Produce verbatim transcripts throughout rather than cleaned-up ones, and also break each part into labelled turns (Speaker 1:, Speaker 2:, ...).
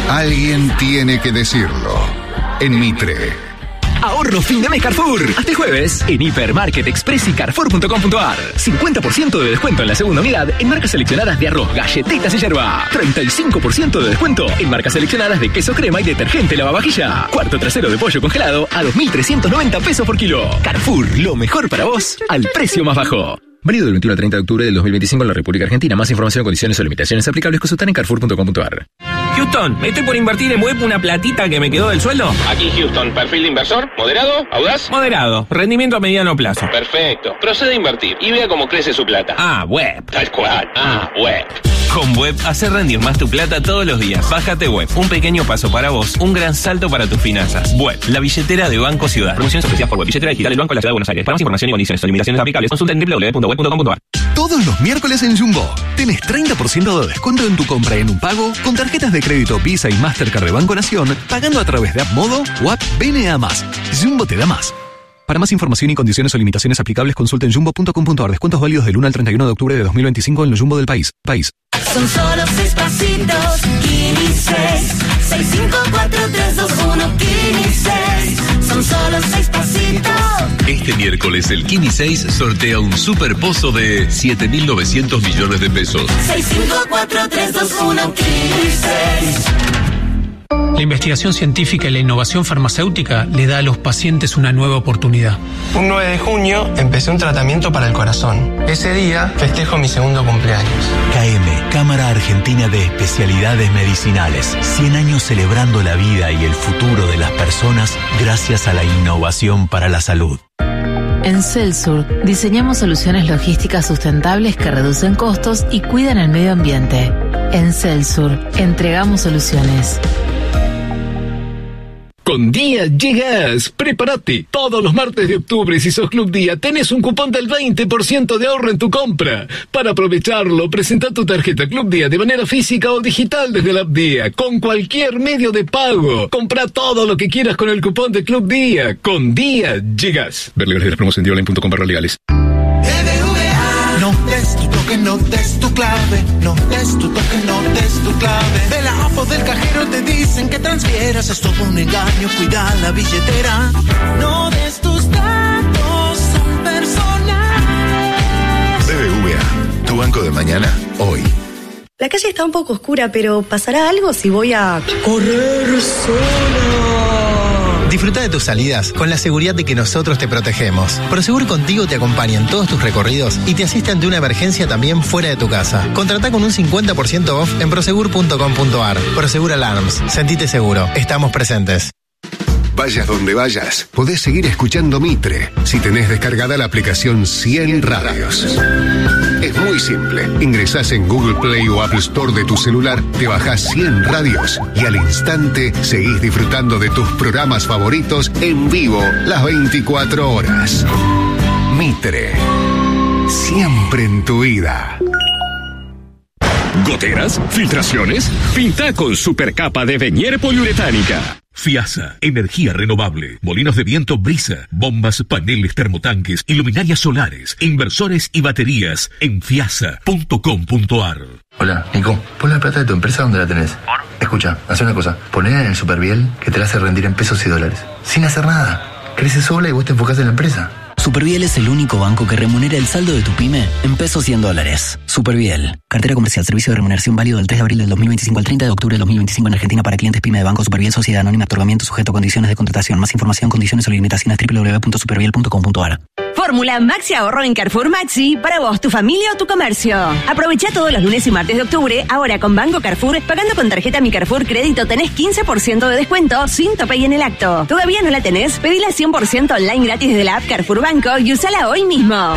Speaker 1: Alguien tiene que decirlo. En Mitre.
Speaker 2: Ahorro fin de mes Carrefour. Hasta el jueves en Hipermarket Express y Carrefour punto com punto ar. cincuenta por ciento de descuento en la segunda unidad en marcas seleccionadas de arroz, galletitas y yerba. treinta y cinco por ciento de descuento en marcas seleccionadas de queso crema y detergente lavavajilla. Cuarto trasero de pollo congelado a dos mil trescientos noventa pesos por kilo. Carrefour, lo mejor para vos al precio más bajo. Válido del veintiuno al treinta de octubre del dos mil veinticinco en la República Argentina. Más información, condiciones o limitaciones aplicables consultar en Carrefour punto com punto ar.
Speaker 3: Houston, estoy por invertir en web una platita que me quedó del sueldo.
Speaker 4: Aquí Houston, perfil de inversor, moderado, audaz.
Speaker 3: Moderado, rendimiento a mediano plazo.
Speaker 4: Perfecto, procede a invertir y vea cómo crece su plata.
Speaker 3: Ah, web.
Speaker 4: Tal cual, ah, web.
Speaker 3: Con web, hacer rendir más tu plata todos los días. Bájate web, un pequeño paso para vos, un gran salto para tus finanzas. Web, la billetera de Banco Ciudad. Promociones especiales por web, billetera digital del Banco de la Ciudad de Buenos Aires. Para más información y condiciones o limitaciones aplicables, consulta en doble u doble u doble u punto web punto com punto ar.
Speaker 5: Todos los miércoles en Jumbo tenés treinta por ciento de descuento en tu compra en un pago con tarjetas de crédito Visa y Mastercard de Banco Nación, pagando a través de App Modo o App B N A más. Jumbo te da más. Para más información y condiciones o limitaciones aplicables, consulta en jumbo punto com punto ar. Descuentos válidos del uno al treinta y uno de octubre de dos mil veinticinco en los Jumbo del país. País.
Speaker 6: Son solo seis pasitos, Kini seis. seis, cinco, cuatro, tres, dos, uno, Kini seis. Son solo seis pasitos.
Speaker 7: Este miércoles el Kini seis sortea un super pozo de siete mil novecientos millones de pesos.
Speaker 6: seis, cinco, cuatro, tres, dos, uno, Kini seis.
Speaker 8: La investigación científica y la innovación farmacéutica le da a los pacientes una nueva oportunidad.
Speaker 9: Un nueve de junio empecé un tratamiento para el corazón. Ese día festejo mi segundo cumpleaños.
Speaker 10: K M, Cámara Argentina de Especialidades Medicinales. cien años celebrando la vida y el futuro de las personas gracias a la innovación para la salud.
Speaker 11: En Celsur diseñamos soluciones logísticas sustentables que reducen costos y cuidan el medio ambiente. En Celsur entregamos soluciones.
Speaker 12: Con Día llegas, prepárate. Todos los martes de octubre, si sos Club Día, tenés un cupón del veinte por ciento de ahorro en tu compra. Para aprovecharlo, presenta tu tarjeta Club Día de manera física o digital desde la app Día, con cualquier medio de pago. Compra todo lo que quieras con el cupón de Club Día. Con Día llegas. Ver legales de las promos en dioline punto com barra legales.
Speaker 13: No des tu toque, no des tu clave. No des tu toque, no des tu clave. De la app o del cajero te dicen que transfieras. Es todo un engaño, cuida la billetera. No des tus datos, son personales.
Speaker 1: B B V A, tu banco de mañana, hoy.
Speaker 14: La calle está un poco oscura, pero ¿pasará algo si voy a correr sola?
Speaker 15: Disfruta de tus salidas con la seguridad de que nosotros te protegemos. Prosegur Contigo te acompaña en todos tus recorridos y te asiste ante una emergencia también fuera de tu casa. Contratá con un cincuenta por ciento off en prosegur punto com punto ar. Prosegur Alarms. Sentite seguro. Estamos presentes.
Speaker 1: Vayas donde vayas, podés seguir escuchando Mitre si tenés descargada la aplicación cien Radios. Es muy simple. Ingresás en Google Play o Apple Store de tu celular, te bajás cien Radios y al instante seguís disfrutando de tus programas favoritos en vivo las veinticuatro horas. Mitre. Siempre en tu vida.
Speaker 16: ¿Goteras? ¿Filtraciones? Pinta con supercapa de Venier poliuretánica.
Speaker 17: Fiasa, energía renovable, molinos de viento Brisa, bombas, paneles, termotanques, iluminarias solares, inversores y baterías en fiasa punto com punto ar.
Speaker 18: Hola, Nico, pon la plata de tu empresa donde la tenés. Escucha, haz una cosa, ponela en el Superviel que te la hace rendir en pesos y dólares. Sin hacer nada. Crece sola y vos te enfocás en la empresa.
Speaker 19: Superviel es el único banco que remunera el saldo de tu pyme en pesos y en dólares. Superviel. Cartera comercial. Servicio de remuneración válido del tres de abril del dos mil veinticinco al treinta de octubre del dos mil veinticinco en Argentina para clientes pyme de Banco Superviel Sociedad Anónima. Otorgamiento sujeto a condiciones de contratación. Más información, condiciones o limitaciones doble u doble u doble u punto superviel punto com punto ar.
Speaker 20: Fórmula Maxi Ahorro en Carrefour Maxi para vos, tu familia o tu comercio. Aprovecha todos los lunes y martes de octubre. Ahora con Banco Carrefour, pagando con tarjeta Mi Carrefour Crédito tenés quince por ciento de descuento sin tope y en el acto. ¿Todavía no la tenés? Pedila cien por ciento online gratis desde la app Carrefour Banco y úsala hoy mismo.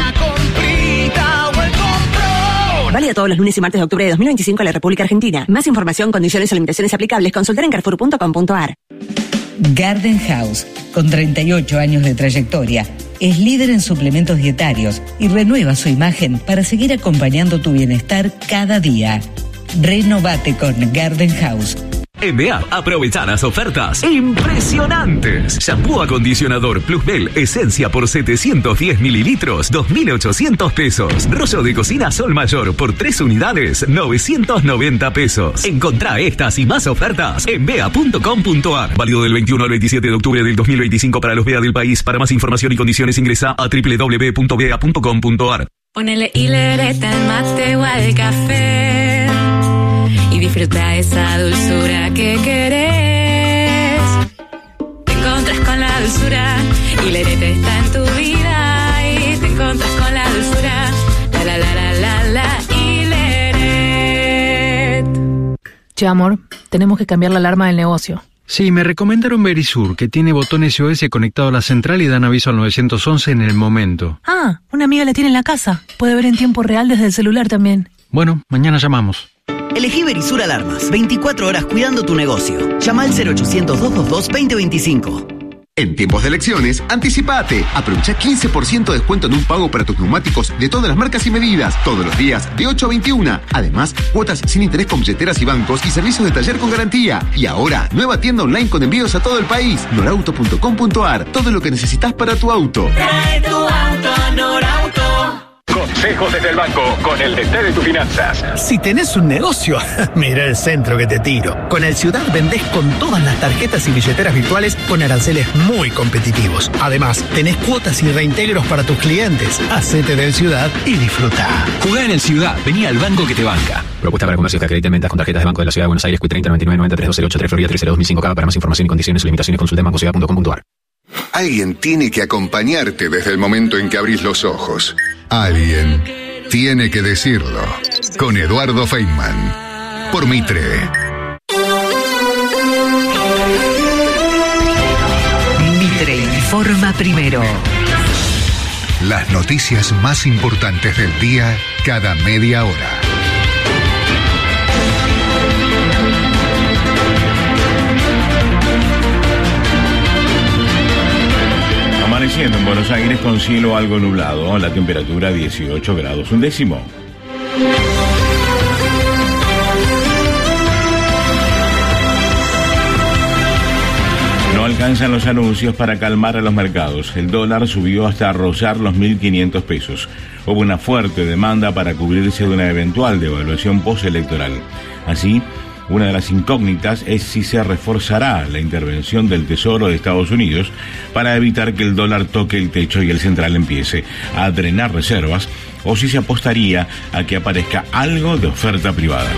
Speaker 20: Válido todos los lunes y martes de octubre de dos mil veinticinco en la República Argentina. Más información, condiciones o limitaciones aplicables, consultar en carrefour punto com punto ar.
Speaker 6: Garden House, con treinta y ocho años de trayectoria, es líder en suplementos dietarios y renueva su imagen para seguir acompañando tu bienestar cada día. Renovate con Garden House.
Speaker 5: En B A, aprovecha las ofertas impresionantes. Shampoo acondicionador Plus Bell Esencia por setecientos diez mililitros, dos mil ochocientos pesos. Rollo de cocina Sol Mayor por tres unidades, novecientos noventa pesos. Encontrá estas y más ofertas en bea punto com punto ar. Válido del veintiuno al veintisiete de octubre del dos mil veinticinco para los B E A del país. Para más información y condiciones ingresa a doble u doble u doble u punto bea punto com punto ar.
Speaker 21: Ponele hilereta al mate o al café y disfruta esa dulzura que querés. Te encontras con la dulzura, hilereta está en tu vida y te encontras con la dulzura. La la la la la la hileret.
Speaker 22: Che, amor, tenemos que cambiar la alarma del negocio.
Speaker 23: Sí, me recomendaron Verisur, que tiene botón S O S conectado a la central y dan aviso al nueve once en el momento.
Speaker 22: Ah, una amiga la tiene en la casa. Puede ver en tiempo real desde el celular también.
Speaker 23: Bueno, mañana llamamos.
Speaker 24: Elegí Verisur Alarmas. veinticuatro horas cuidando tu negocio. Llama al cero ochocientos, doscientos veintidós, veinte veinticinco.
Speaker 1: En tiempos de elecciones, anticipate. Aprovecha quince por ciento de descuento en un pago para tus neumáticos de todas las marcas y medidas, todos los días, de ocho a veintiuno. Además, cuotas sin interés con billeteras y bancos y servicios de taller con garantía. Y ahora, nueva tienda online con envíos a todo el país. norauto punto com punto ar. Todo lo que necesitas para tu auto.
Speaker 6: Trae tu auto a Norauto.
Speaker 2: Consejos desde el banco con el D T de tus finanzas.
Speaker 25: Si tenés un negocio, mira el centro que te tiro. Con el Ciudad vendés con todas las tarjetas y billeteras virtuales con aranceles muy competitivos. Además, tenés cuotas y reintegros para tus clientes. Hacete del Ciudad y disfruta.
Speaker 2: Jugá en el Ciudad, vení al banco que te banca.
Speaker 3: Propuesta para comercios que acrediten ventas con tarjetas de Banco de la Ciudad de Buenos Aires, Q treinta, noventa y nueve, noventa y tres, doce, ochenta y tres, Florida tres cero dos mil cinco. K. Para más información y condiciones y limitaciones consulta en banco ciudad punto com punto ar.
Speaker 1: Alguien tiene que acompañarte desde el momento en que abrís los ojos. Alguien tiene que decirlo. Con Eduardo Feynman. Por Mitre.
Speaker 26: Mitre informa primero.
Speaker 1: Las noticias más importantes del día cada media hora.
Speaker 27: Amaneciendo en Buenos Aires con cielo algo nublado, la temperatura dieciocho grados un décimo. No alcanzan los anuncios para calmar a los mercados. El dólar subió hasta rozar los mil quinientos pesos. Hubo una fuerte demanda para cubrirse de una eventual devaluación postelectoral. Así, una de las incógnitas es si se reforzará la intervención del Tesoro de Estados Unidos para evitar que el dólar toque el techo y el central empiece a drenar reservas, o si se apostaría a que aparezca algo de oferta privada.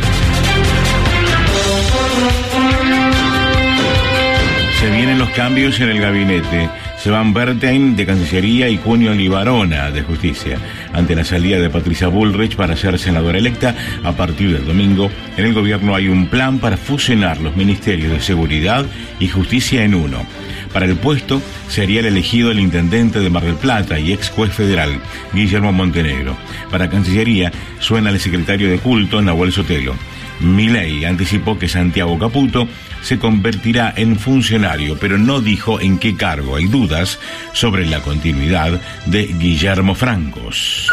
Speaker 27: Se vienen los cambios en el gabinete. Se van Bertein de Cancillería y Cunio Libarona de Justicia. Ante la salida de Patricia Bullrich para ser senadora electa, a partir del domingo, en el gobierno hay un plan para fusionar los ministerios de Seguridad y Justicia en uno. Para el puesto sería el elegido el intendente de Mar del Plata y ex juez federal, Guillermo Montenegro. Para Cancillería suena el secretario de Culto, Nahuel Sotelo. Milei anticipó que Santiago Caputo se convertirá en funcionario, pero no dijo en qué cargo. Hay dudas sobre la continuidad de Guillermo Francos.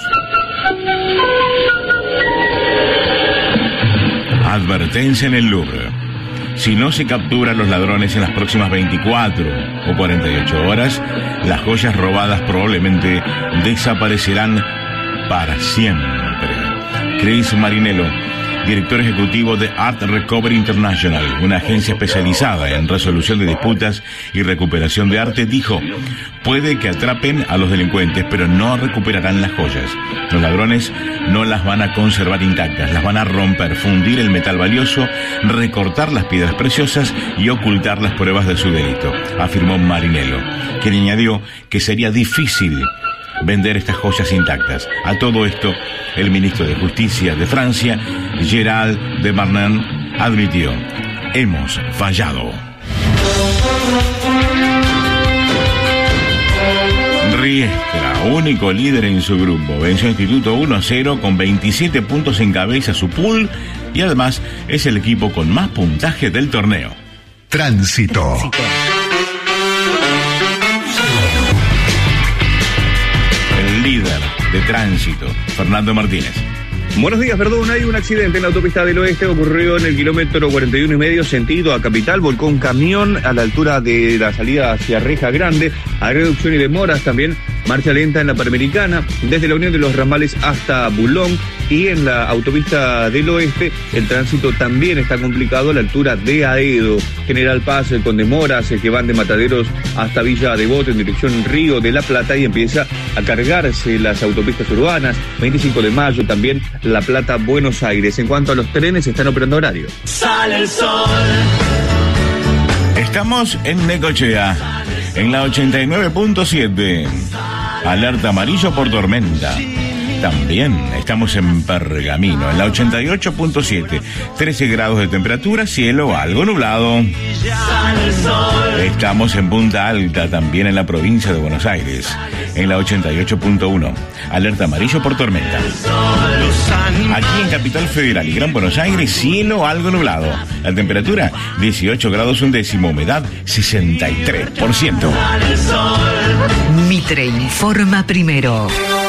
Speaker 27: Advertencia en el Louvre. Si no se capturan los ladrones en las próximas veinticuatro o cuarenta y ocho horas, las joyas robadas probablemente desaparecerán para siempre. Chris Marinello, director ejecutivo de Art Recovery International, una agencia especializada en resolución de disputas y recuperación de arte, dijo: puede que atrapen a los delincuentes, pero no recuperarán las joyas. Los ladrones no las van a conservar intactas, las van a romper, fundir el metal valioso, recortar las piedras preciosas y ocultar las pruebas de su delito, afirmó Marinello, quien añadió que sería difícil vender estas joyas intactas. A todo esto, el ministro de Justicia de Francia, Gérald Darmanin, admitió: hemos fallado. Riestra, único líder en su grupo, venció a Instituto uno a cero con veintisiete puntos, encabeza su pool y además es el equipo con más puntaje del torneo.
Speaker 1: Tránsito.
Speaker 27: El líder de Tránsito, Fernando Martínez.
Speaker 4: Buenos días, perdón, hay un accidente en la autopista del oeste, ocurrió en el kilómetro cuarenta y uno y medio, sentido a Capital, volcó un camión a la altura de la salida hacia Reja Grande, hay reducción y demoras también, marcha lenta en la Panamericana, desde la unión de los ramales hasta Bulón, y en la autopista del oeste el tránsito también está complicado a la altura de Aedo, General Paz con demoras que van de Mataderos hasta Villa Devoto en dirección Río de la Plata y empieza a cargarse las autopistas urbanas, veinticinco de mayo también La Plata, Buenos Aires. En cuanto a los trenes, están operando horario.
Speaker 27: Sale el sol. Estamos en Necochea, en la ochenta y nueve punto siete. Alerta amarillo por tormenta. También estamos en Pergamino, en la ochenta y ocho punto siete. trece grados de temperatura, cielo algo nublado. Estamos en Punta Alta, también en la provincia de Buenos Aires, en la ochenta y ocho punto uno. Alerta amarillo por tormenta. Aquí en Capital Federal y Gran Buenos Aires, cielo algo nublado. La temperatura, dieciocho grados un décimo, humedad, sesenta y tres por ciento.
Speaker 26: Mitre informa primero.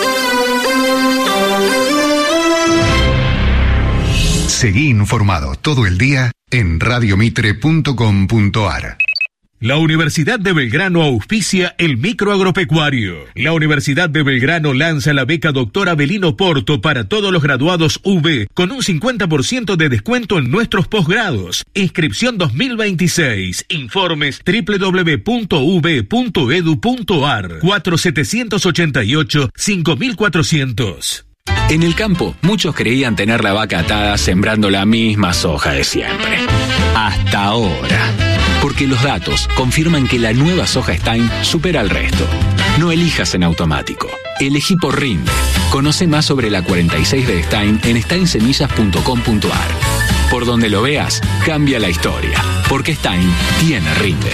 Speaker 1: Seguí informado todo el día en radio mitre punto com punto ar.
Speaker 17: La Universidad de Belgrano auspicia el microagropecuario. La Universidad de Belgrano lanza la beca Doctor Avelino Porto para todos los graduados U B con un cincuenta por ciento de descuento en nuestros posgrados. Inscripción dos mil veintiséis. Informes doble u doble u doble u punto u b punto e d u punto ar. cuatro siete ocho ocho cinco cuatrocientos.
Speaker 2: En el campo, muchos creían tener la vaca atada sembrando la misma soja de siempre. Hasta ahora. Porque los datos confirman que la nueva soja Stein supera al resto. No elijas en automático. Elegí por rinde. Conoce más sobre la cuarenta y seis de Stein en stein semillas punto com punto ar. Por donde lo veas, cambia la historia. Porque Stein tiene rinde.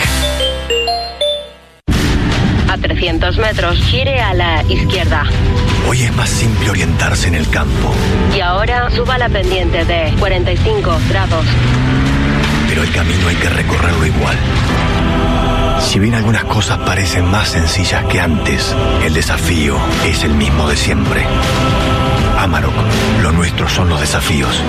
Speaker 7: A trescientos metros, gire a la izquierda.
Speaker 8: Hoy es más simple orientarse en el campo.
Speaker 7: Y ahora suba la pendiente de cuarenta y cinco grados.
Speaker 8: Pero el camino hay que recorrerlo igual. Si bien algunas cosas parecen más sencillas que antes, el desafío es el mismo de siempre. Amarok, lo nuestro son los desafíos.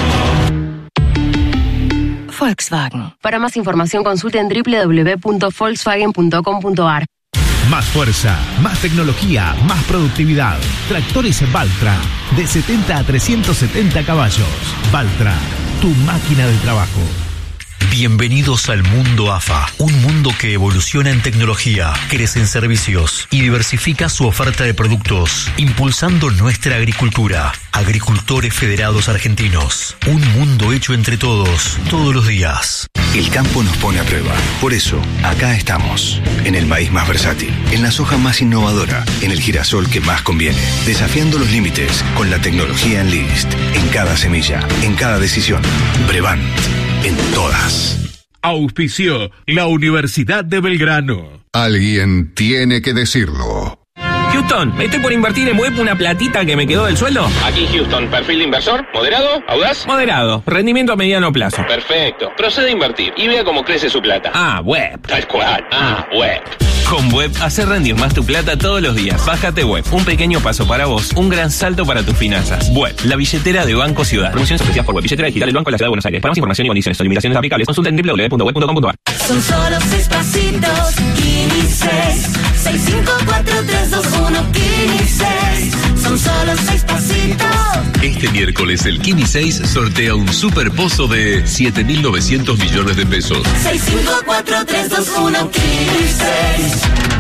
Speaker 7: Volkswagen. Para más información consulte en doble u doble u doble u punto volkswagen punto com punto ar.
Speaker 9: Más fuerza, más tecnología, más productividad. Tractores Valtra, de setenta a trescientos setenta caballos. Valtra, tu máquina de trabajo.
Speaker 10: Bienvenidos al mundo A F A, un mundo que evoluciona en tecnología, crece en servicios y diversifica su oferta de productos, impulsando nuestra agricultura. Agricultores Federados Argentinos, un mundo hecho entre todos, todos los días.
Speaker 11: El campo nos pone a prueba, por eso, acá estamos, en el maíz más versátil, en la soja más innovadora, en el girasol que más conviene, desafiando los límites con la tecnología Enlist, en cada semilla, en cada decisión. Brevant, en todas.
Speaker 17: Auspició la Universidad de Belgrano.
Speaker 1: Alguien tiene que decirlo.
Speaker 3: Houston, estoy por invertir en web una platita que me quedó del sueldo.
Speaker 12: Aquí Houston, perfil de inversor, moderado, audaz.
Speaker 3: Moderado, rendimiento a mediano plazo.
Speaker 12: Perfecto, procede a invertir y vea cómo crece su plata.
Speaker 3: Ah, web.
Speaker 12: Tal cual, ah, web.
Speaker 3: Con Web, hacer rendir más tu plata todos los días. Bájate Web, un pequeño paso para vos, un gran salto para tus finanzas. Web, la billetera de Banco Ciudad. Promociones especiales por Web, billetera digital del Banco de la Ciudad de Buenos Aires. Para más información y condiciones o limitaciones aplicables, consulta en doble u doble u doble u punto web punto com punto ar.
Speaker 6: Son solo seis pasitos, Kini seis, seis cinco cuatro tres dos uno Kini seis. Son solo seis pasitos.
Speaker 28: Este miércoles el Kini seis sortea un super pozo de siete mil novecientos millones de pesos.
Speaker 6: seis cinco cuatro tres dos uno Kini seis.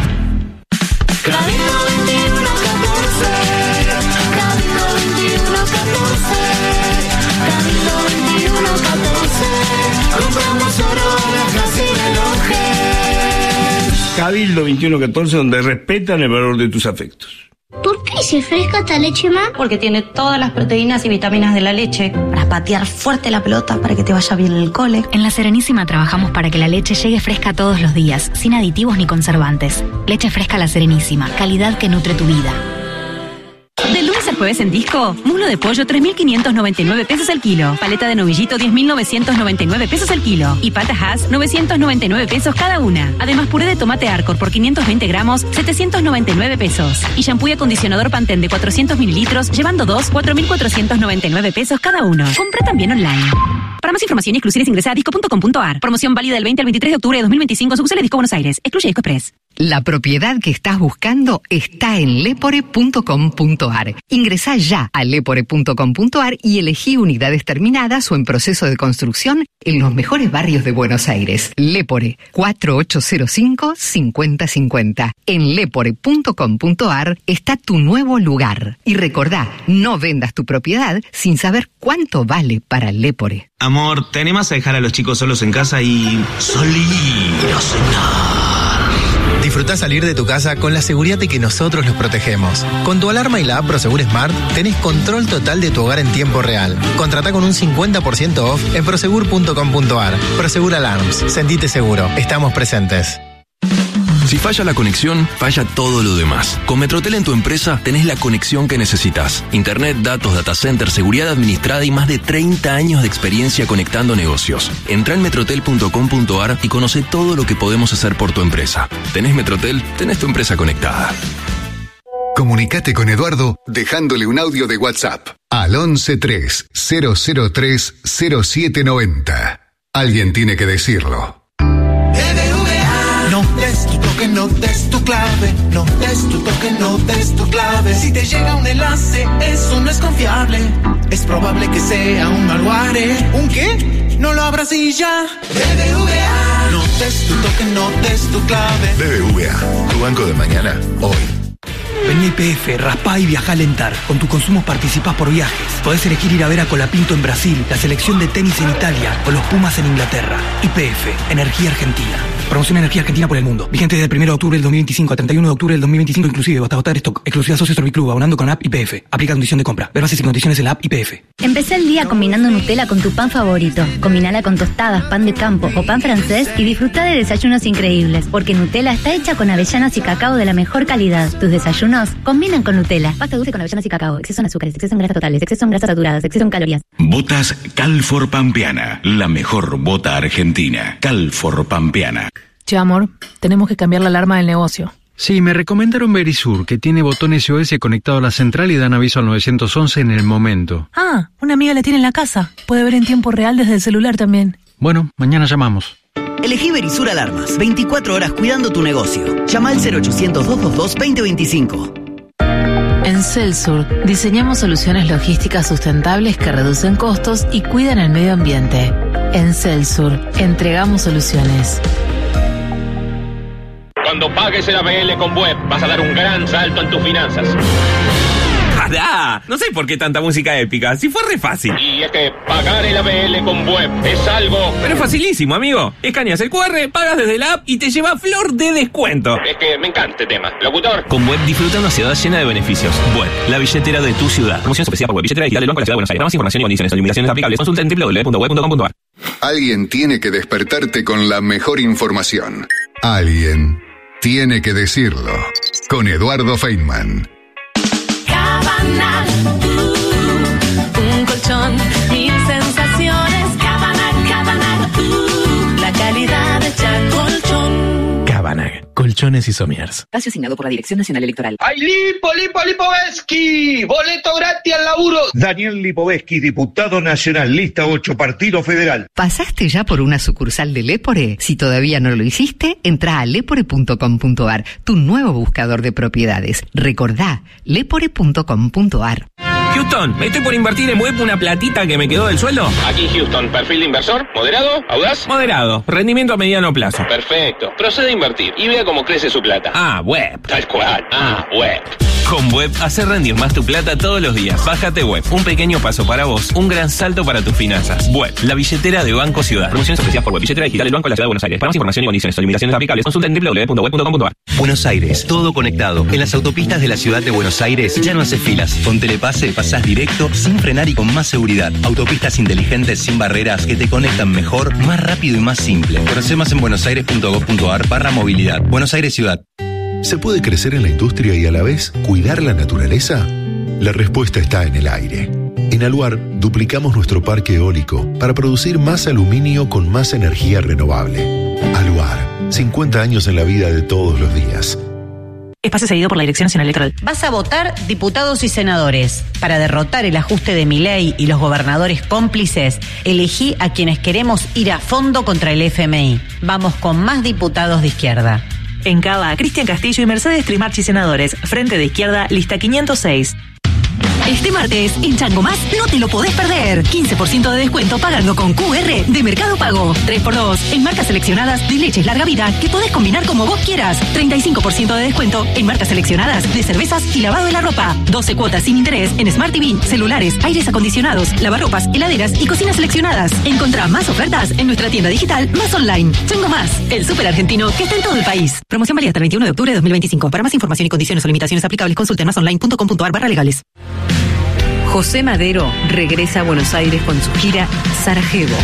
Speaker 6: Cabildo veintiuno catorce. Cabildo veintiuno catorce. Cabildo veintiuno catorce. Compramos oro, alhajas y relojes.
Speaker 29: Cabildo veintiuno catorce, donde respetan el valor de tus afectos.
Speaker 30: ¿Por qué dice fresca esta leche, ma?
Speaker 31: Porque tiene todas las proteínas y vitaminas de la leche para patear fuerte la pelota, para que te vaya bien en el cole.
Speaker 32: En La Serenísima trabajamos para que la leche llegue fresca todos los días, sin aditivos ni conservantes. Leche fresca La Serenísima, calidad que nutre tu vida.
Speaker 20: De lunes a jueves en disco. Muslo de pollo tres mil quinientos noventa y nueve pesos al kilo. Paleta de novillito diez mil novecientos noventa y nueve pesos al kilo. Y pata Hass novecientos noventa y nueve pesos cada una. Además, puré de tomate Arcor por quinientos veinte gramos, setecientos noventa y nueve pesos. Y shampoo y acondicionador Pantene de cuatrocientos mililitros, llevando dos, cuatro mil cuatrocientos noventa y nueve pesos cada uno. Compra también online. Para más información y exclusiones ingresa a disco punto com punto ar. Promoción válida del veinte al veintitrés de octubre de dos mil veinticinco. Sucursales Disco Buenos Aires. Excluye Disco Express.
Speaker 26: La propiedad que estás buscando está en lepore punto com punto ar. Ingresá ya a lepore punto com punto ar y elegí unidades terminadas o en proceso de construcción en los mejores barrios de Buenos Aires. Lepore, cuatro ocho cero cinco, cinco cero cinco cero. En lepore punto com punto ar está tu nuevo lugar. Y recordá, no vendas tu propiedad sin saber cuánto vale para Lepore.
Speaker 5: Amor, ¿te animas a dejar a los chicos solos en casa y salir a cenar?
Speaker 13: Disfrutá salir de tu casa con la seguridad de que nosotros los protegemos. Con tu alarma y la app Prosegur Smart tenés control total de tu hogar en tiempo real. Contratá con un cincuenta por ciento off en prosegur punto com punto ar. Prosegur Alarms. Sentite seguro. Estamos presentes.
Speaker 28: Si falla la conexión, falla todo lo demás. Con Metrotel en tu empresa tenés la conexión que necesitas. Internet, datos, data center, seguridad administrada y más de treinta años de experiencia conectando negocios. Entrá en metrotel punto com punto ar y conoce todo lo que podemos hacer por tu empresa. ¿Tenés Metrotel? Tenés tu empresa conectada.
Speaker 1: Comunicate con Eduardo dejándole un audio de WhatsApp al once tres cero cero tres cero siete noventa. Alguien tiene que decirlo.
Speaker 14: No des tu toque, no des tu clave. No des tu toque, no des tu clave. Si te llega un enlace, eso no es confiable. Es probable que sea un malware. ¿Un qué? No lo abras y ya. B B V A. No des tu toque, no des tu clave.
Speaker 11: B B V A, tu banco de mañana, hoy.
Speaker 15: Vení a I P F, raspá y viajá a Lentar. Con tu consumo participás por viajes. Podés elegir ir a ver a Colapinto en Brasil, la selección de tenis en Italia o los Pumas en Inglaterra. I P F, Energía Argentina. Promoción Energía Argentina por el mundo. Vigente desde el primero de octubre del dos mil veinticinco a treinta y uno de octubre del dos mil veinticinco inclusive. Hasta agotar stock. Exclusiva Socios Orbiclub, abonando con app I P F. Aplica condición de compra. Ver bases y condiciones en la app I P F.
Speaker 16: Empecé el día combinando Nutella con tu pan favorito. Combinala con tostadas, pan de campo o pan francés y disfruta de desayunos increíbles. Porque Nutella está hecha con avellanas y cacao de la mejor calidad. Tus desayunos combinan con Nutella. Pasta dulce con avellanas y cacao. Exceso en azúcares, exceso en grasas totales, exceso en grasas saturadas, exceso en calorías.
Speaker 27: Botas Calfor Pampeana. La mejor bota argentina. Calfor Pampeana.
Speaker 18: Che, amor, tenemos que cambiar la alarma del negocio.
Speaker 19: Sí, me recomendaron Verisur, que tiene botón S O S conectado a la central y dan aviso al nueve once en el momento.
Speaker 18: Ah, una amiga la tiene en la casa. Puede ver en tiempo real desde el celular también.
Speaker 19: Bueno, mañana llamamos.
Speaker 21: Elegí Verisur Alarmas. veinticuatro horas cuidando tu negocio. Llama al cero ochocientos, doscientos veintidós, veinte veinticinco.
Speaker 18: En Celsur diseñamos soluciones logísticas sustentables que reducen costos y cuidan el medio ambiente. En Celsur entregamos soluciones.
Speaker 12: Cuando pagues el A B L con Web, vas a dar un gran salto en tus finanzas.
Speaker 3: ¡Pará! No sé por qué tanta música épica, si fue re fácil.
Speaker 12: Y es que pagar el A B L con Web es algo...
Speaker 3: Pero es facilísimo, amigo. Escaneas el cu erre, pagas desde la app y te lleva flor de descuento.
Speaker 12: Es que me encanta este tema. Locutor.
Speaker 3: Con Web disfruta una ciudad llena de beneficios. Web, la billetera de tu ciudad. Promoción especial por Web, billetera digital del Banco de la Ciudad de Buenos Aires. Para más información y condiciones o limitaciones aplicables, consulta en doble u doble u doble u punto web punto com punto ar.
Speaker 1: Alguien tiene que despertarte con la mejor información. Alguien tiene que decirlo. Con Eduardo Feynman.
Speaker 6: Cabanal, uh, un colchón, mil sensaciones. Cabanal, Cabanal, uh, la calidad de colchón.
Speaker 22: Cabanal, colchones y somiers.
Speaker 20: Espacio asignado por la Dirección Nacional Electoral.
Speaker 23: ¡Ay, Lipo, Lipo, Lipovetsky! ¡Boleto gratis al laburo!
Speaker 4: Daniel Lipovetsky, diputado nacional, lista ocho, Partido Federal.
Speaker 26: ¿Pasaste ya por una sucursal de Lepore? Si todavía no lo hiciste, entra a lepore punto com punto ar, tu nuevo buscador de propiedades. Recordá, lepore punto com punto ar.
Speaker 3: Houston, ¿me estoy por invertir en Web una platita que me quedó del sueldo?
Speaker 12: Aquí Houston, perfil de inversor, moderado, audaz.
Speaker 3: Moderado, rendimiento a mediano plazo.
Speaker 12: Perfecto, procede a invertir y vea cómo crece su plata.
Speaker 3: Ah, Web.
Speaker 12: Tal cual, ah, Web.
Speaker 3: Con Web, hacer rendir más tu plata todos los días. Bájate Web, un pequeño paso para vos, un gran salto para tus finanzas. Web, la billetera de Banco Ciudad. Promociones especiales por Web, billetera digital del Banco de la Ciudad de Buenos Aires. Para más información y condiciones o limitaciones aplicables, consulta en doble u doble u doble u punto web punto com punto ar.
Speaker 24: Buenos Aires, todo conectado. En las autopistas de la ciudad de Buenos Aires ya no haces filas. Con Telepase pasás directo, sin frenar y con más seguridad. Autopistas inteligentes sin barreras que te conectan mejor, más rápido y más simple. Conoce más en buenosaires punto gob punto ar barra movilidad. Buenos Aires Ciudad.
Speaker 11: ¿Se puede crecer en la industria y a la vez cuidar la naturaleza?
Speaker 2: La respuesta está en el aire. En Aluar duplicamos nuestro parque eólico para producir más aluminio con más energía renovable. Aluar, cincuenta años en la vida de todos los días.
Speaker 5: Espacio cedido por la Dirección Nacional Electoral.
Speaker 7: Vas a votar diputados y senadores. Para derrotar el ajuste de Milei y los gobernadores cómplices, elegí a quienes queremos ir a fondo contra el F M I. Vamos con más diputados de izquierda.
Speaker 5: En Cava, Cristian Castillo y Mercedes Trimarchi senadores. Frente de izquierda, lista quinientos seis.
Speaker 20: Este martes, en Chango Más, no te lo podés perder. quince por ciento de descuento pagando con Q R de Mercado Pago. tres por dos en marcas seleccionadas de leches larga vida que podés combinar como vos quieras. treinta y cinco por ciento de descuento en marcas seleccionadas de cervezas y lavado de la ropa. doce cuotas sin interés en Smart T V, celulares, aires acondicionados, lavarropas, heladeras y cocinas seleccionadas. Encontrá más ofertas en nuestra tienda digital Más Online. Chango Más, el súper argentino que está en todo el país. Promoción válida hasta el veintiuno de octubre de dos mil veinticinco. Para más información y condiciones o limitaciones aplicables, consulte en masonline punto com punto ar barra legales.
Speaker 26: José Madero regresa a Buenos Aires con su gira Sarajevo.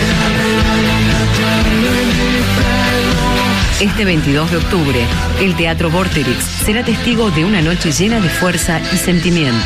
Speaker 26: Este veintidós de octubre, el Teatro Vorterix será testigo de una noche llena de fuerza y sentimiento.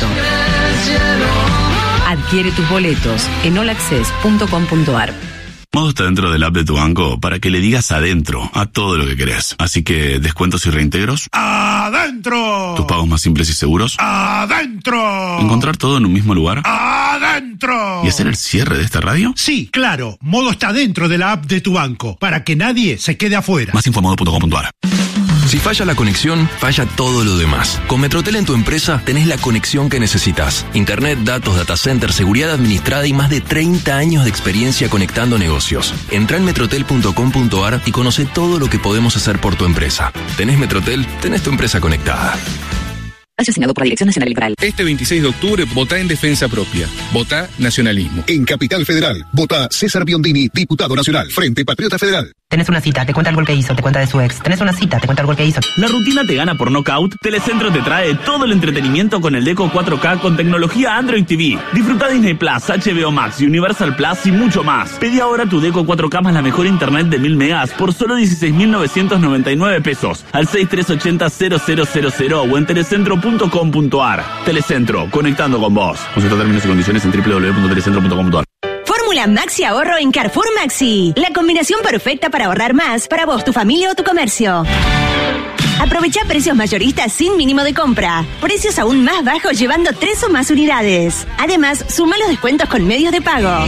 Speaker 26: Adquiere tus boletos en all access punto com punto ar.
Speaker 8: Modo está dentro del app de tu banco para que le digas adentro a todo lo que querés. Así que, descuentos y reintegros.
Speaker 9: ¡Adentro!
Speaker 8: Tus pagos más simples y seguros.
Speaker 9: ¡Adentro!
Speaker 8: Encontrar todo en un mismo lugar.
Speaker 9: ¡Adentro!
Speaker 8: ¿Y hacer el cierre de esta radio?
Speaker 9: Sí, claro. Modo está dentro de la app de tu banco para que nadie se quede afuera.
Speaker 8: Más info modo punto com punto ar.
Speaker 28: Si falla la conexión, falla todo lo demás. Con Metrotel en tu empresa tenés la conexión que necesitas. Internet, datos, data center, seguridad administrada y más de treinta años de experiencia conectando negocios. Entrá en metrotel punto com punto ar y conoce todo lo que podemos hacer por tu empresa. ¿Tenés Metrotel? Tenés tu empresa conectada.
Speaker 5: Asignado por la Dirección Nacional Electoral.
Speaker 10: Este veintiséis de octubre, votá en defensa propia. Votá nacionalismo.
Speaker 1: En Capital Federal, vota César Biondini, diputado nacional, Frente Patriota Federal.
Speaker 5: Tenés una cita, te cuenta el gol que hizo, te cuenta de su ex. Tenés una cita, te cuenta el gol que hizo.
Speaker 3: ¿La rutina te gana por nocaut? Telecentro te trae todo el entretenimiento con el Deco cuatro K con tecnología Android T V. Disfruta Disney Plus, H B O Max, Universal Plus y mucho más. Pedí ahora tu Deco cuatro K más la mejor internet de mil megas por solo dieciséis mil novecientos noventa y nueve pesos al seis tres ocho cero cero cero cero cero o en telecentro punto com punto ar. Telecentro, conectando con vos. Consulta términos y condiciones en doble u doble u doble u punto telecentro punto com punto ar.
Speaker 20: Fórmula Maxi Ahorro en Carrefour Maxi. La combinación perfecta para ahorrar más para vos, tu familia o tu comercio. Aprovecha precios mayoristas sin mínimo de compra. Precios aún más bajos llevando tres o más unidades. Además, suma los descuentos con medios de pago.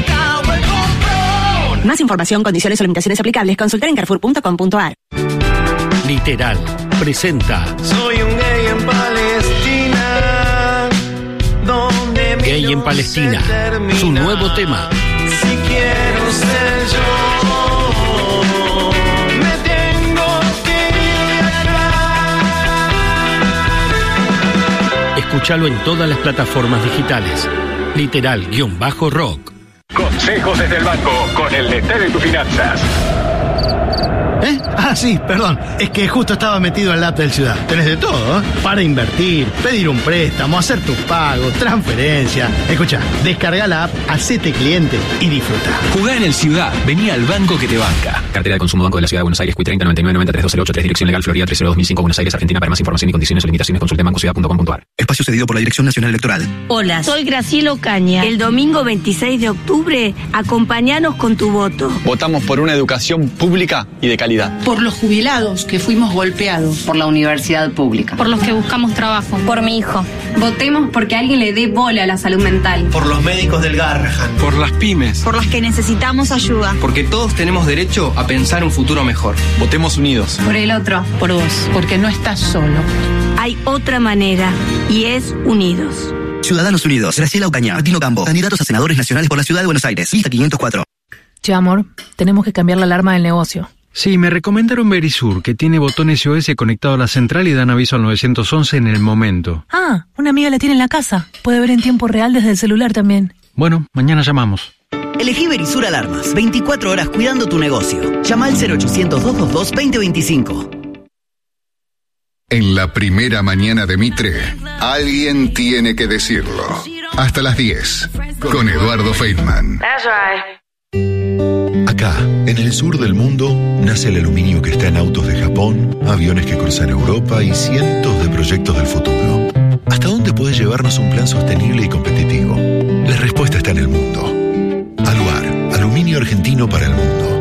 Speaker 20: Más información, condiciones o limitaciones aplicables, consultar en carrefour punto com punto ar.
Speaker 17: Literal presenta
Speaker 14: Soy un gay en Palestina, donde mi
Speaker 17: Gay en Palestina, su nuevo tema.
Speaker 14: Si quiero ser yo, me tengo que ir acá.
Speaker 17: Escúchalo en todas las plataformas digitales. Literal-rock.
Speaker 12: Consejos desde el banco con el D T de tus finanzas.
Speaker 25: ¿Eh? Ah, sí, perdón. Es que justo estaba metido en la app del Ciudad. Tenés de todo, ¿eh? Para invertir, pedir un préstamo, hacer tus pagos, transferencia. Escucha, descarga la app, hacete cliente y disfruta.
Speaker 28: Jugá en el Ciudad. Vení al banco que te banca. Cartera de consumo Banco de la Ciudad de Buenos Aires, Q treinta noventa y nueve noventa y tres dos cero ocho tres, dirección legal Florida tres cero dos mil cinco, Buenos Aires, Argentina. Para más información y condiciones o limitaciones consulte banco ciudad punto com punto ar.
Speaker 11: Espacio cedido por la Dirección Nacional Electoral.
Speaker 29: Hola, soy Graciela Ocaña. El domingo veintiséis de octubre, acompáñanos con tu voto.
Speaker 30: Votamos por una educación pública y de calidad.
Speaker 31: Por los jubilados que fuimos golpeados.
Speaker 32: Por la universidad pública.
Speaker 31: Por los que buscamos trabajo.
Speaker 32: Por mi hijo. Votemos porque alguien le dé bola a la salud mental.
Speaker 33: Por los médicos del Garrahan.
Speaker 34: Por las pymes.
Speaker 32: Por las que necesitamos ayuda.
Speaker 34: Porque todos tenemos derecho a pensar un futuro mejor. Votemos unidos.
Speaker 32: Por el otro.
Speaker 31: Por vos. Porque no estás solo.
Speaker 32: Hay otra manera y es unidos.
Speaker 11: Ciudadanos Unidos, Graciela Ocaña, Martino Campo, candidatos a senadores nacionales por la Ciudad de Buenos Aires, lista quinientos cuatro.
Speaker 35: Che, amor, tenemos que cambiar la alarma del negocio.
Speaker 19: Sí, me recomendaron Verisur, que tiene botón S O S conectado a la central y dan aviso al nueve once en el momento.
Speaker 35: Ah, una amiga la tiene en la casa. Puede ver en tiempo real desde el celular también.
Speaker 19: Bueno, mañana llamamos.
Speaker 21: Elegí Verisur Alarmas, veinticuatro horas cuidando tu negocio. Llama al cero ochocientos, doscientos veintidós, veinte veinticinco.
Speaker 1: En la primera mañana de Mitre, alguien tiene que decirlo. Hasta las diez, con Eduardo Feynman.
Speaker 6: That's right.
Speaker 2: Acá, en el sur del mundo, nace el aluminio que está en autos de Japón, aviones que cruzan Europa y cientos de proyectos del futuro. ¿Hasta dónde puede llevarnos un plan sostenible y competitivo? La respuesta está en el mundo. Aluar, aluminio argentino para el mundo.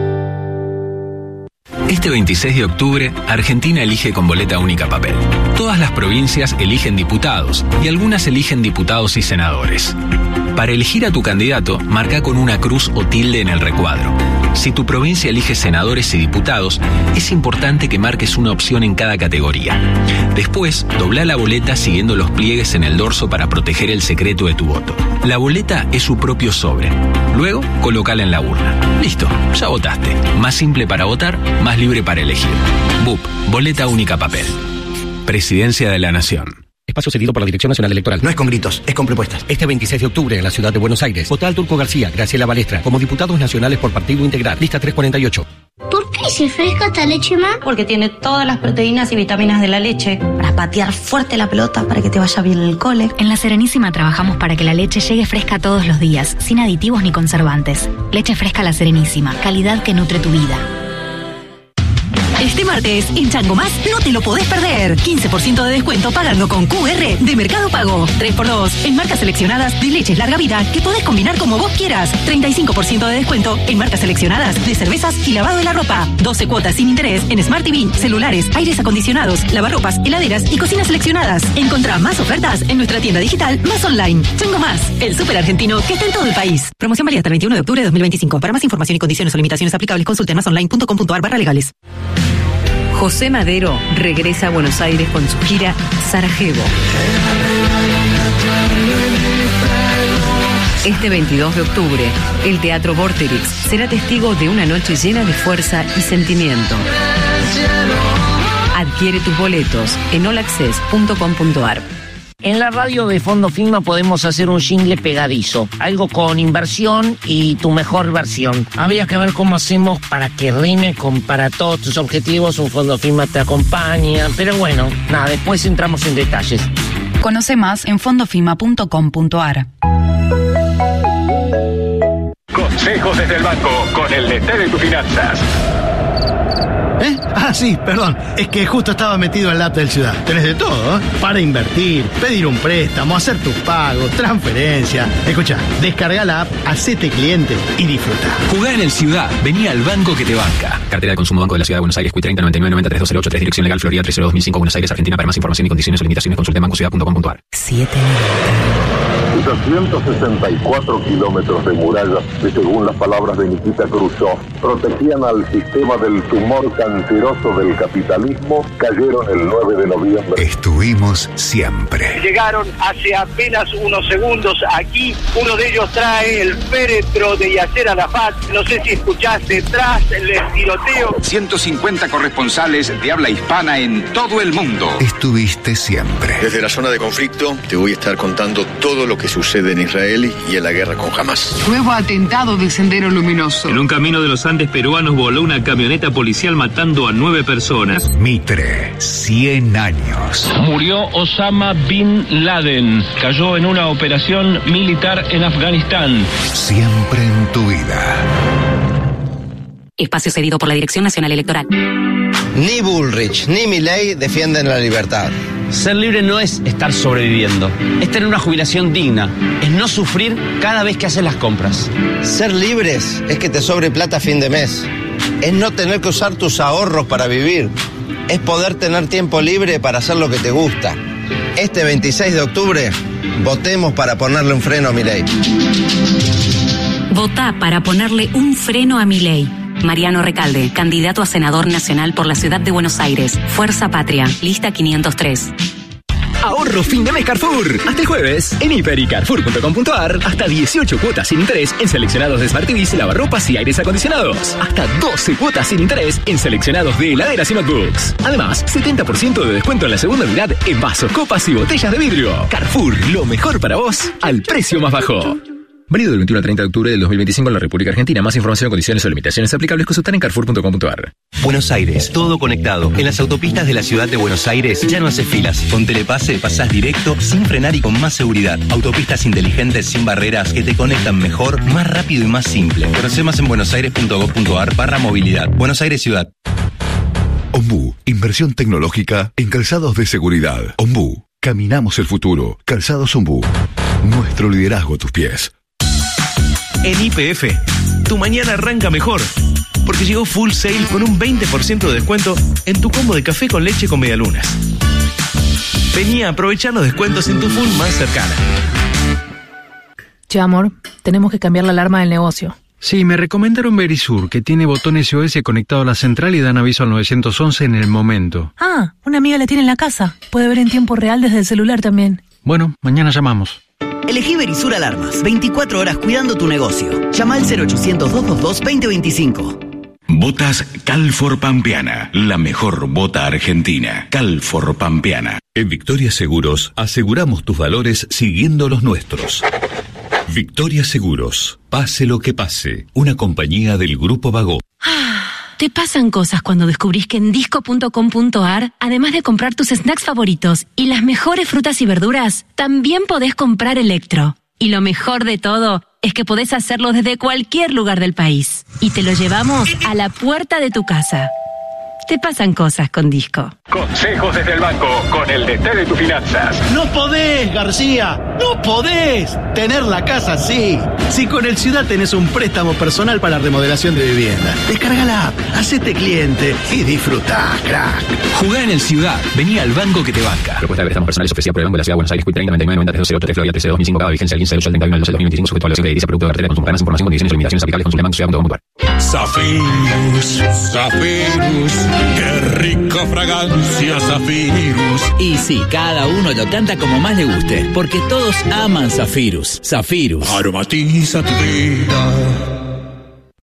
Speaker 28: Este veintiséis de octubre, Argentina elige con boleta única papel. Todas las provincias eligen diputados y algunas eligen diputados y senadores. Para elegir a tu candidato, marca con una cruz o tilde en el recuadro. Si tu provincia elige senadores y diputados, es importante que marques una opción en cada categoría. Después, dobla la boleta siguiendo los pliegues en el dorso para proteger el secreto de tu voto. La boleta es su propio sobre. Luego, colócala en la urna. Listo, ya votaste. Más simple para votar, más libre para elegir. B U P, boleta única papel. Presidencia de la Nación.
Speaker 17: Espacio cedido por la Dirección Nacional Electoral.
Speaker 4: No es con gritos, es con propuestas.
Speaker 17: Este veintiséis de octubre en la ciudad de Buenos Aires, vota al Turco García, Graciela Balestra, como diputados nacionales por Partido Integral. Lista trescientos cuarenta y ocho.
Speaker 5: ¿Por qué dice fresca esta leche, ma?
Speaker 7: Porque tiene todas las proteínas y vitaminas de la leche. Para patear fuerte la pelota, para que te vaya bien el cole.
Speaker 8: En La Serenísima trabajamos para que la leche llegue fresca todos los días, sin aditivos ni conservantes. Leche fresca La Serenísima, calidad que nutre tu vida.
Speaker 20: Este martes, en Chango Más, no te lo podés perder. quince por ciento de descuento pagando con Q R de Mercado Pago. tres por dos en marcas seleccionadas de leches larga vida que podés combinar como vos quieras. treinta y cinco por ciento de descuento en marcas seleccionadas de cervezas y lavado de la ropa. doce cuotas sin interés en Smart T V, celulares, aires acondicionados, lavarropas, heladeras y cocinas seleccionadas. Encontrá más ofertas en nuestra tienda digital Más Online. Chango Más, el súper argentino que está en todo el país. Promoción válida hasta el veintiuno de octubre de dos mil veinticinco. Para más información y condiciones o limitaciones aplicables, consulte en masonline punto com punto ar barra legales.
Speaker 9: José Madero regresa a Buenos Aires con su gira Sarajevo. Este veintidós de octubre, el Teatro Vorterix será testigo de una noche llena de fuerza y sentimiento. Adquiere tus boletos en all access punto com punto ar.
Speaker 10: En la radio de Fondo Figma podemos hacer un jingle pegadizo, algo con inversión y tu mejor versión. Habría que ver cómo hacemos para que rime con para todos tus objetivos, un Fondo Figma te acompaña, pero bueno, nada, después entramos en detalles.
Speaker 9: Conoce más en fondofima punto com punto ar.
Speaker 12: Consejos desde el banco con el D T de tus finanzas.
Speaker 25: ¿Eh? Ah, sí, perdón. Es que justo estaba metido en la app del Ciudad. Tenés de todo, ¿eh? Para invertir, pedir un préstamo, hacer tus pagos, transferencia. Escucha, descarga la app, hacete cliente y disfruta.
Speaker 28: Jugá en el Ciudad. Vení al banco que te banca. Cartera de consumo Banco de la Ciudad de Buenos Aires, Q treinta noventa y nueve noventa y tres dos cero ocho tres, dirección legal Florida trescientos dos mil cinco, Buenos Aires, Argentina. Para más información y condiciones o limitaciones consulte en banco ciudad punto com punto ar.
Speaker 8: siete
Speaker 13: doscientos sesenta y cuatro kilómetros de murallas que, según las palabras de Nikita Khrushchev, protegían al sistema del tumor canceroso del capitalismo, cayeron el nueve de noviembre.
Speaker 1: Estuvimos siempre.
Speaker 15: Llegaron hace apenas unos segundos aquí. Uno de ellos trae el féretro de Yasser Arafat. No sé si escuchaste, tras el tiroteo.
Speaker 16: ciento cincuenta corresponsales de habla hispana en todo el mundo.
Speaker 1: Estuviste siempre.
Speaker 11: Desde la zona de conflicto te voy a estar contando todo lo que sucede en Israel y en la guerra con Hamas.
Speaker 18: Nuevo atentado del Sendero Luminoso.
Speaker 3: En un camino de los Andes peruanos voló una camioneta policial matando a nueve personas.
Speaker 1: Mitre, cien años.
Speaker 12: Murió Osama Bin Laden. Cayó en una operación militar en Afganistán.
Speaker 1: Siempre en tu vida.
Speaker 9: Espacio cedido por la Dirección Nacional Electoral.
Speaker 22: Ni Bullrich ni Milei defienden la libertad.
Speaker 23: Ser libre no es estar sobreviviendo, es tener una jubilación digna, es no sufrir cada vez que haces las compras.
Speaker 22: Ser libres es que te sobre plata a fin de mes, es no tener que usar tus ahorros para vivir, es poder tener tiempo libre para hacer lo que te gusta. Este veintiséis de octubre, votemos para ponerle un freno a Milei.
Speaker 9: Votá para ponerle un freno a Milei. Mariano Recalde, candidato a senador nacional por la Ciudad de Buenos Aires. Fuerza Patria, lista quinientos tres.
Speaker 24: Ahorro fin de mes Carrefour. Hasta el jueves, en hiper y carrefour punto com punto ar, hasta dieciocho cuotas sin interés en seleccionados de Smart T Vs, lavarropas y aires acondicionados. Hasta doce cuotas sin interés en seleccionados de heladeras y notebooks. Además, setenta por ciento de descuento en la segunda unidad en vasos, copas y botellas de vidrio. Carrefour, lo mejor para vos, al precio más bajo.
Speaker 28: Válido del veintiuno al treinta de octubre del dos mil veinticinco en la República Argentina. Más información, condiciones o limitaciones aplicables consultar en carrefour punto com punto ar.
Speaker 26: Buenos Aires, todo conectado. En las autopistas de la ciudad de Buenos Aires ya no haces filas. Con Telepase pasás directo, sin frenar y con más seguridad. Autopistas inteligentes sin barreras que te conectan mejor, más rápido y más simple. Conoce más en buenosaires punto gov punto ar barra movilidad. Buenos Aires Ciudad.
Speaker 2: Ombú, inversión tecnológica en calzados de seguridad. Ombú.
Speaker 4: Caminamos el futuro. Calzados Ombú. Nuestro liderazgo a tus pies.
Speaker 5: En Y P F, tu mañana arranca mejor. Porque llegó Full Sale con un veinte por ciento de descuento en tu combo de café con leche con medialunas. Vení a aprovechar los descuentos en tu Full más cercana.
Speaker 6: Che, amor, tenemos que cambiar la alarma del negocio.
Speaker 14: Sí, me recomendaron Verisur, que tiene botón S O S conectado a la central y dan aviso al nueve once en el momento.
Speaker 6: Ah, una amiga la tiene en la casa. Puede ver en tiempo real desde el celular también.
Speaker 14: Bueno, mañana llamamos.
Speaker 17: Elegí Verisur Alarmas. veinticuatro horas cuidando tu negocio. Llama al cero ochocientos, doscientos veintidós, dos veinticinco.
Speaker 19: Botas Calfor Pampeana, la mejor bota argentina. Calfor Pampeana.
Speaker 21: En Victoria Seguros aseguramos tus valores siguiendo los nuestros. Victoria Seguros, pase lo que pase, una compañía del Grupo Vago.
Speaker 8: Te pasan cosas cuando descubrís que en disco punto com punto ar, además de comprar tus snacks favoritos y las mejores frutas y verduras, también podés comprar electro. Y lo mejor de todo es que podés hacerlo desde cualquier lugar del país. Y te lo llevamos a la puerta de tu casa. Te pasan cosas con Disco.
Speaker 27: Consejos desde el banco con el D T de tus finanzas.
Speaker 25: No podés, García, no podés tener la casa así. Si con el Ciudad tenés un préstamo personal para remodelación de vivienda, descarga la app, hacete cliente y disfrutá, crack.
Speaker 26: Jugá en el Ciudad, vení al banco que te banca.
Speaker 3: Propuesta de préstamos personales ofrecida por el Banco de la Ciudad de Buenos Aires, Q treinta, noventa y nueve, noventa, trece, ocho, tres, Florida, trece, dos mil cinco, paga vigencia el quince de ocho del treinta y uno del doce del dos mil veinticinco, sujeto a evaluación crediticia, producto de cartera de consumo. Para más información, condiciones y limitaciones aplicables, consulte banco ciudad punto com punto ar.
Speaker 29: Zafirus, Zafirus, qué rica fragancia Zafirus.
Speaker 30: Y sí, cada uno lo canta como más le guste, porque todos aman Zafirus. Zafirus.
Speaker 29: Aromatiza tu vida.